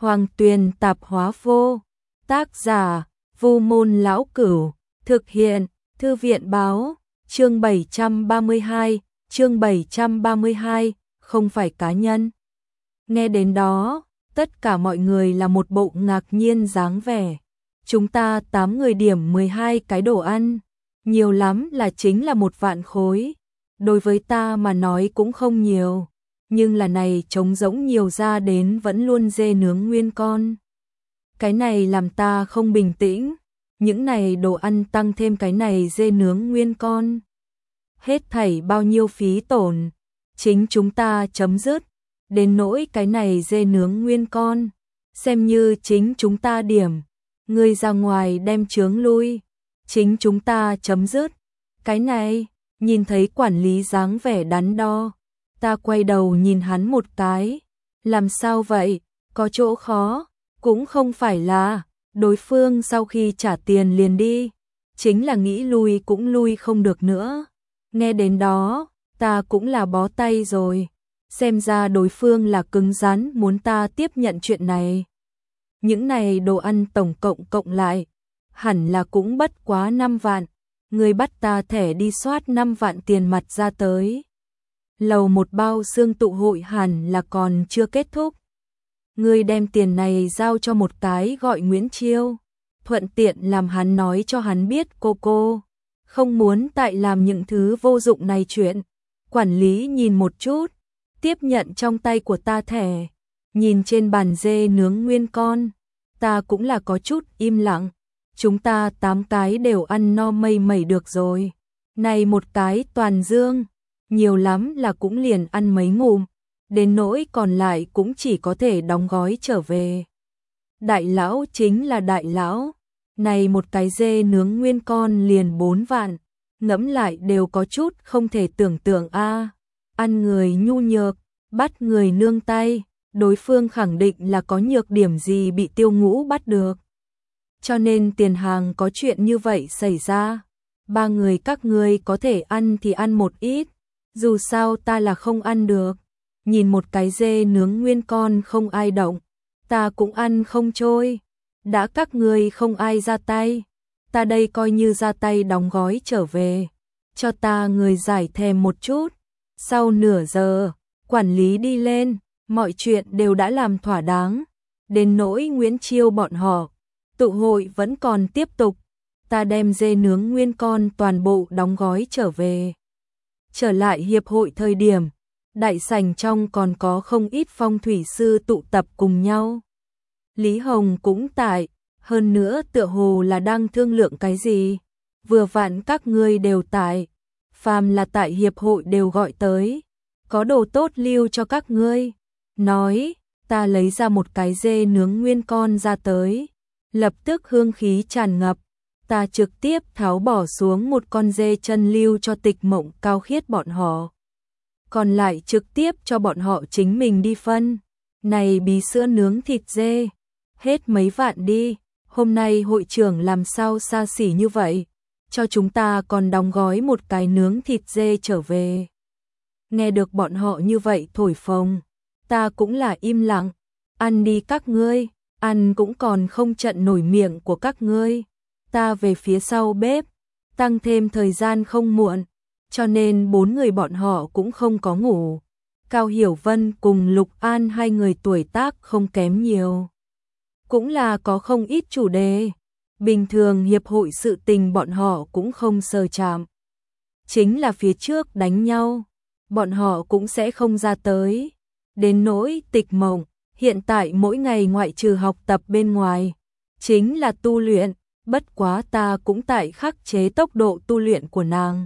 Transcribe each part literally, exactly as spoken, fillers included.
Hoàng Tuyền Tạp Hóa Vô. Tác giả: Vu Môn Lão Cửu. Thực hiện: Thư viện Báo. Chương bảy trăm ba mươi hai, chương bảy trăm ba mươi hai, không phải cá nhân. Nghe đến đó, tất cả mọi người là một bộ ngạc nhiên dáng vẻ. Chúng ta tám người điểm mười hai cái đồ ăn, nhiều lắm là chính là một vạn khối. Đối với ta mà nói cũng không nhiều, nhưng là này trống rỗng nhiều ra đến vẫn luôn dê nướng nguyên con. Cái này làm ta không bình tĩnh, những này đồ ăn tăng thêm cái này dê nướng nguyên con. Hết thảy bao nhiêu phí tổn, chính chúng ta chấm dứt, đến nỗi cái này dê nướng nguyên con, xem như chính chúng ta điểm. Ngươi ra ngoài đem chướng lui, chính chúng ta chấm dứt. Cái này, nhìn thấy quản lý dáng vẻ đắn đo, ta quay đầu nhìn hắn một cái, làm sao vậy, có chỗ khó, cũng không phải là, đối phương sau khi trả tiền liền đi, chính là nghĩ lui cũng lui không được nữa. Nghe đến đó, ta cũng là bó tay rồi, xem ra đối phương là cứng rắn muốn ta tiếp nhận chuyện này. Những này đồ ăn tổng cộng cộng lại, hẳn là cũng bất quá năm vạn, người bắt ta thẻ đi soát năm vạn tiền mặt ra tới. Lầu một bao xương tụ hội hẳn là còn chưa kết thúc. Người đem tiền này giao cho một cái gọi Nguyễn Chiêu, thuận tiện làm hắn nói cho hắn biết cô cô không muốn tại làm những thứ vô dụng này chuyện. Quản lý nhìn một chút, tiếp nhận trong tay của ta thẻ, nhìn trên bàn dê nướng nguyên con, ta cũng là có chút im lặng. Chúng ta tám cái đều ăn no mây mẩy được rồi, này một cái toàn dương, nhiều lắm là cũng liền ăn mấy ngụm, đến nỗi còn lại cũng chỉ có thể đóng gói trở về. Đại lão chính là đại lão, này một cái dê nướng nguyên con liền bốn vạn, ngẫm lại đều có chút không thể tưởng tượng a. Ăn người nhu nhược, bắt người nương tay, đối phương khẳng định là có nhược điểm gì bị Tiêu Ngũ bắt được. Cho nên tiền hàng có chuyện như vậy xảy ra. Ba người các ngươi có thể ăn thì ăn một ít, dù sao ta là không ăn được. Nhìn một cái dê nướng nguyên con không ai động, ta cũng ăn không trôi. Đã các ngươi không ai ra tay, ta đây coi như ra tay đóng gói trở về. Cho ta người giải thèm một chút. Sau nửa giờ, quản lý đi lên, mọi chuyện đều đã làm thỏa đáng. Đến nỗi Nguyễn Chiêu bọn họ, tụ hội vẫn còn tiếp tục. Ta đem dê nướng nguyên con toàn bộ đóng gói trở về. Trở lại hiệp hội thời điểm, đại sảnh trong còn có không ít phong thủy sư tụ tập cùng nhau. Lý Hồng cũng tại, hơn nữa tựa hồ là đang thương lượng cái gì. Vừa vặn các ngươi đều tại, phàm là tại hiệp hội đều gọi tới, có đồ tốt lưu cho các ngươi. Nói, ta lấy ra một cái dê nướng nguyên con ra tới, lập tức hương khí tràn ngập. Ta trực tiếp tháo bỏ xuống một con dê chân lưu cho Tịch Mộng Cao Khiết bọn họ, còn lại trực tiếp cho bọn họ chính mình đi phân. Này bí sữa nướng thịt dê, hết mấy vạn đi, hôm nay hội trưởng làm sao xa xỉ như vậy, cho chúng ta còn đóng gói một cái nướng thịt dê trở về. Nghe được bọn họ như vậy thổi phồng, ta cũng là im lặng. Ăn đi các ngươi, ăn cũng còn không trận nổi miệng của các ngươi. Ta về phía sau bếp, tăng thêm thời gian không muộn, cho nên bốn người bọn họ cũng không có ngủ. Cao Hiểu Vân cùng Lục An hai người tuổi tác không kém nhiều, cũng là có không ít chủ đề. Bình thường hiệp hội sự tình bọn họ cũng không sờ chạm, chính là phía trước đánh nhau, bọn họ cũng sẽ không ra tới. Đến nỗi Tịch Mộng, hiện tại mỗi ngày ngoại trừ học tập bên ngoài, chính là tu luyện, bất quá ta cũng tại khắc chế tốc độ tu luyện của nàng.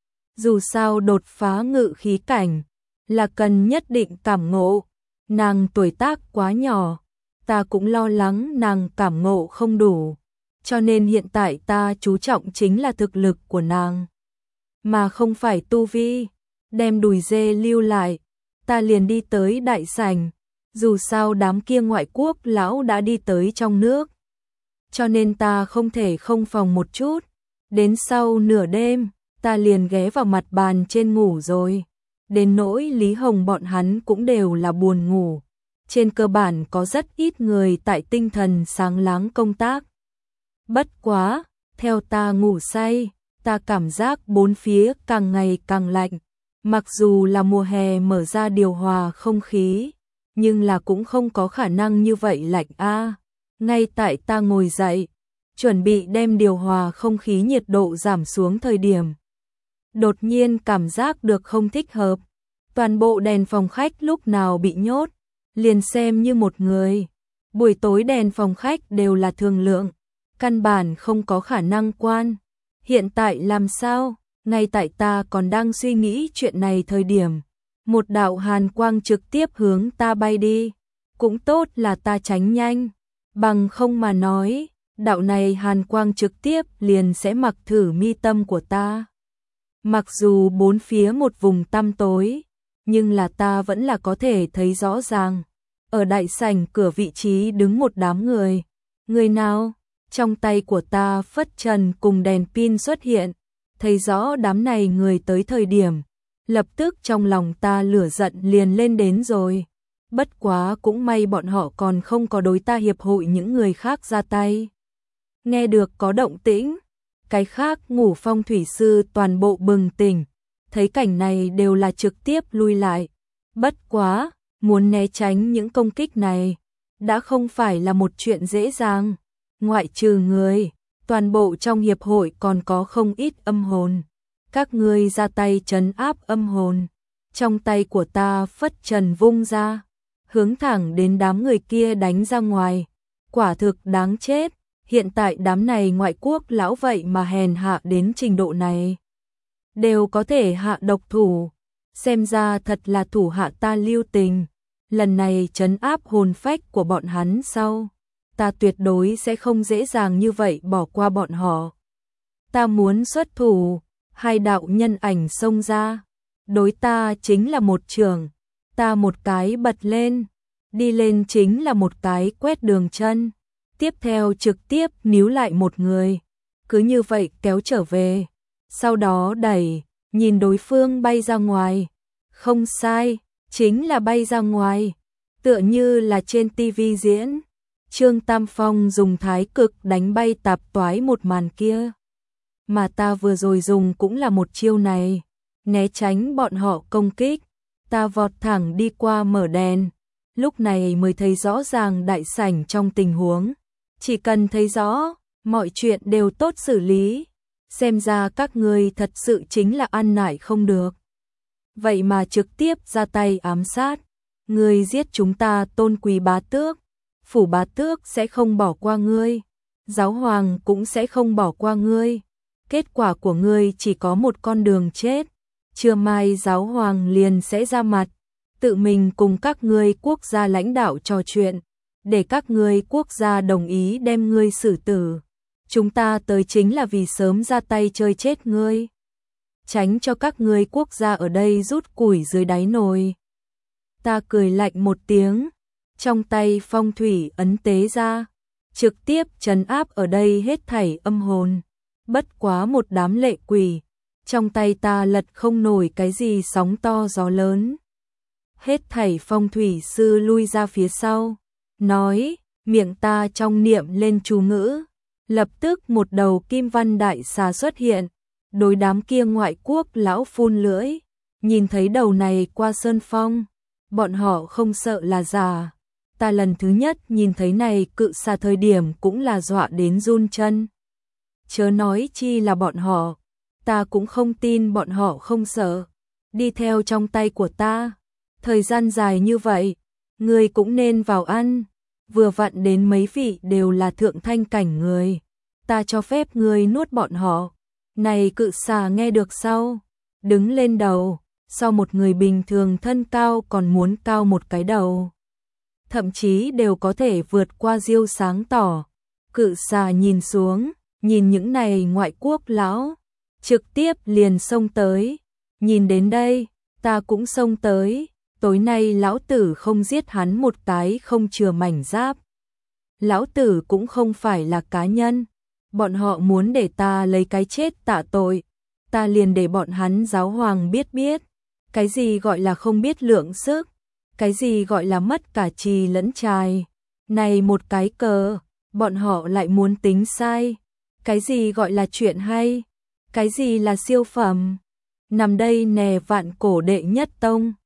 Dù sao đột phá ngự khí cảnh, là cần nhất định cảm ngộ, nàng tuổi tác quá nhỏ, ta cũng lo lắng nàng cảm ngộ không đủ, cho nên hiện tại ta chú trọng chính là thực lực của nàng, mà không phải tu vi. Đem đùi dê lưu lại, ta liền đi tới đại sảnh, dù sao đám kia ngoại quốc lão đã đi tới trong nước, cho nên ta không thể không phòng một chút. Đến sau nửa đêm, ta liền ghé vào mặt bàn trên ngủ rồi. Đến nỗi Lý Hồng bọn hắn cũng đều là buồn ngủ, trên cơ bản có rất ít người tại tinh thần sáng láng công tác. Bất quá, theo ta ngủ say, ta cảm giác bốn phía càng ngày càng lạnh. Mặc dù là mùa hè mở ra điều hòa không khí, nhưng là cũng không có khả năng như vậy lạnh a. Ngay tại ta ngồi dậy, chuẩn bị đem điều hòa không khí nhiệt độ giảm xuống thời điểm. Đột nhiên cảm giác được không thích hợp. Toàn bộ đèn phòng khách lúc nào bị nhốt, liền xem như một người. Buổi tối đèn phòng khách đều là thường lượng, căn bản không có khả năng quan. Hiện tại làm sao? Ngay tại ta còn đang suy nghĩ chuyện này thời điểm, một đạo hàn quang trực tiếp hướng ta bay đi. Cũng tốt là ta tránh nhanh, bằng không mà nói, đạo này hàn quang trực tiếp liền sẽ mặc thử mi tâm của ta. Mặc dù bốn phía một vùng tăm tối, nhưng là ta vẫn là có thể thấy rõ ràng. Ở đại sảnh cửa vị trí đứng một đám người. Người nào? Trong tay của ta phất trần cùng đèn pin xuất hiện. Thấy rõ đám này người tới thời điểm, lập tức trong lòng ta lửa giận liền lên đến rồi. Bất quá cũng may bọn họ còn không có đối ta hiệp hội những người khác ra tay. Nghe được có động tĩnh, cái khác ngủ phong thủy sư toàn bộ bừng tỉnh, thấy cảnh này đều là trực tiếp lui lại. Bất quá, muốn né tránh những công kích này, đã không phải là một chuyện dễ dàng. Ngoại trừ người, toàn bộ trong hiệp hội còn có không ít âm hồn. Các ngươi ra tay trấn áp âm hồn. Trong tay của ta phất trần vung ra, hướng thẳng đến đám người kia đánh ra ngoài. Quả thực đáng chết, hiện tại đám này ngoại quốc lão vậy mà hèn hạ đến trình độ này. Đều có thể hạ độc thủ, xem ra thật là thủ hạ ta lưu tình. Lần này trấn áp hồn phách của bọn hắn sau, ta tuyệt đối sẽ không dễ dàng như vậy bỏ qua bọn họ. Ta muốn xuất thủ, hai đạo nhân ảnh xông ra, đối ta chính là một trường, ta một cái bật lên, đi lên chính là một cái quét đường chân, tiếp theo trực tiếp níu lại một người, cứ như vậy kéo trở về, sau đó đẩy, nhìn đối phương bay ra ngoài, không sai, chính là bay ra ngoài, tựa như là trên tivi diễn. Trương Tam Phong dùng thái cực đánh bay tạp toái một màn kia. Mà ta vừa rồi dùng cũng là một chiêu này, né tránh bọn họ công kích, ta vọt thẳng đi qua mở đèn, lúc này mới thấy rõ ràng đại sảnh trong tình huống. Chỉ cần thấy rõ, mọi chuyện đều tốt xử lý, xem ra các ngươi thật sự chính là ăn nải không được. Vậy mà trực tiếp ra tay ám sát, ngươi giết chúng ta tôn quý bá tước. Phủ bá tước sẽ không bỏ qua ngươi, giáo hoàng cũng sẽ không bỏ qua ngươi. Kết quả của ngươi chỉ có một con đường chết. Trưa mai giáo hoàng liền sẽ ra mặt, tự mình cùng các ngươi quốc gia lãnh đạo trò chuyện, để các ngươi quốc gia đồng ý đem ngươi xử tử. Chúng ta tới chính là vì sớm ra tay chơi chết ngươi, tránh cho các ngươi quốc gia ở đây rút củi dưới đáy nồi. Ta cười lạnh một tiếng, trong tay phong thủy ấn tế ra, trực tiếp trấn áp ở đây hết thảy âm hồn. Bất quá một đám lệ quỷ, trong tay ta lật không nổi cái gì sóng to gió lớn. Hết thảy phong thủy sư lui ra phía sau, nói, miệng ta trong niệm lên chú ngữ, lập tức một đầu kim văn đại xà xuất hiện, đối đám kia ngoại quốc lão phun lưỡi, nhìn thấy đầu này qua sơn phong, bọn họ không sợ là giả. Ta lần thứ nhất nhìn thấy này cự xà thời điểm cũng là dọa đến run chân. Chớ nói chi là bọn họ, ta cũng không tin bọn họ không sợ. Đi theo trong tay của ta, thời gian dài như vậy, người cũng nên vào ăn. Vừa vặn đến mấy vị đều là thượng thanh cảnh người, ta cho phép người nuốt bọn họ. Này cự xà nghe được sau, đứng lên đầu, so một người bình thường thân cao còn muốn cao một cái đầu. Thậm chí đều có thể vượt qua diêu sáng tỏ. Cự xà nhìn xuống, nhìn những này ngoại quốc lão, trực tiếp liền xông tới. Nhìn đến đây, ta cũng xông tới, tối nay lão tử không giết hắn một cái không chừa mảnh giáp. Lão tử cũng không phải là cá nhân, bọn họ muốn để ta lấy cái chết tạ tội, ta liền để bọn hắn giáo hoàng biết biết, cái gì gọi là không biết lượng sức. Cái gì gọi là mất cả trì lẫn trài? Này một cái cờ, bọn họ lại muốn tính sai. Cái gì gọi là chuyện hay? Cái gì là siêu phẩm? Nằm đây nè vạn cổ đệ nhất tông.